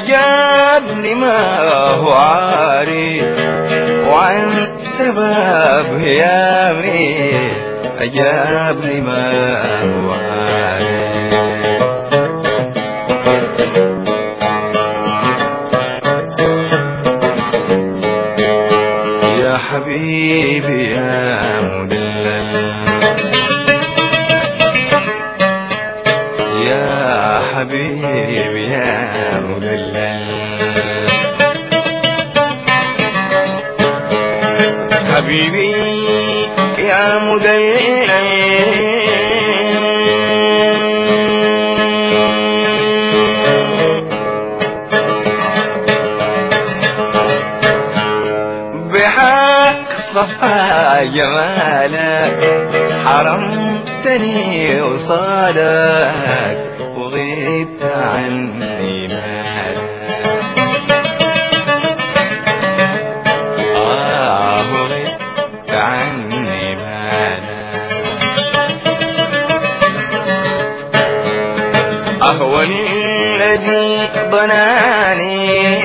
أجابني ما هو عارف وعن سبب هيامي أجابني ما هو عارف. يا حبيبي يا مدلل يا حبيبي يا مدلل حبيبي يا مدلل بحق صفا جمالك حرمتني وصالك وغبت عني مالك وغبت عني مالك أهون الذي ضناني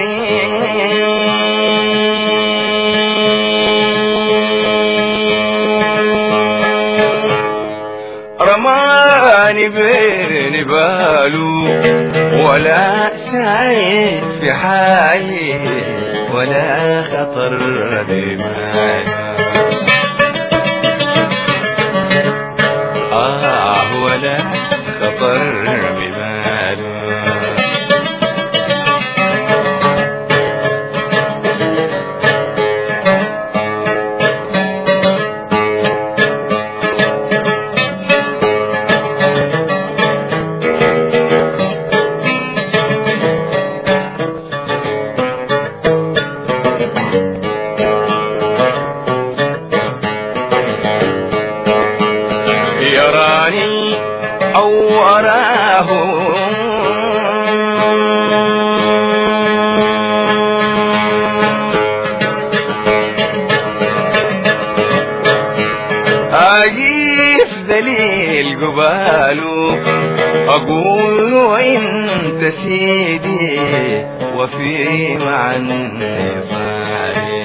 رماني بين باله ولا سعيد في حالي ولا خطر بماله ولا خطر بماله يراني أو أراه أجيف ذليل قباله أقول أنت سيدي وفي معني صالي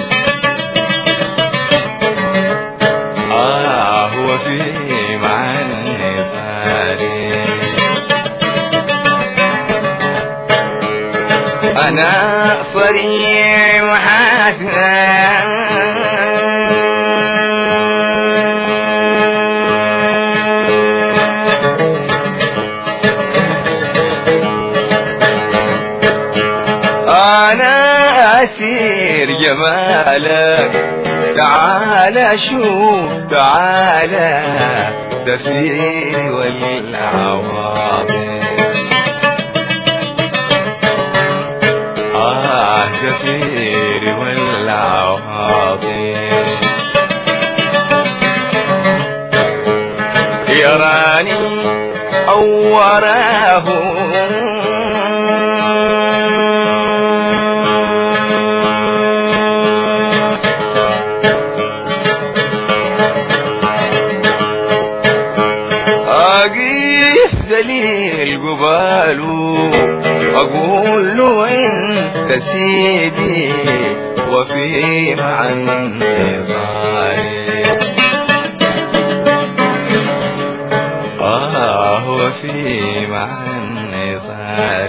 وفي معني صالي أنا صريع وحاسنا أنا أسير جمالك تعال شوف تعال سفيري والعواطف سفيري والعواطف يراني أو وراه ذليل قباله أقول له أنت سيدي وفي معني صالي وفي معني صالي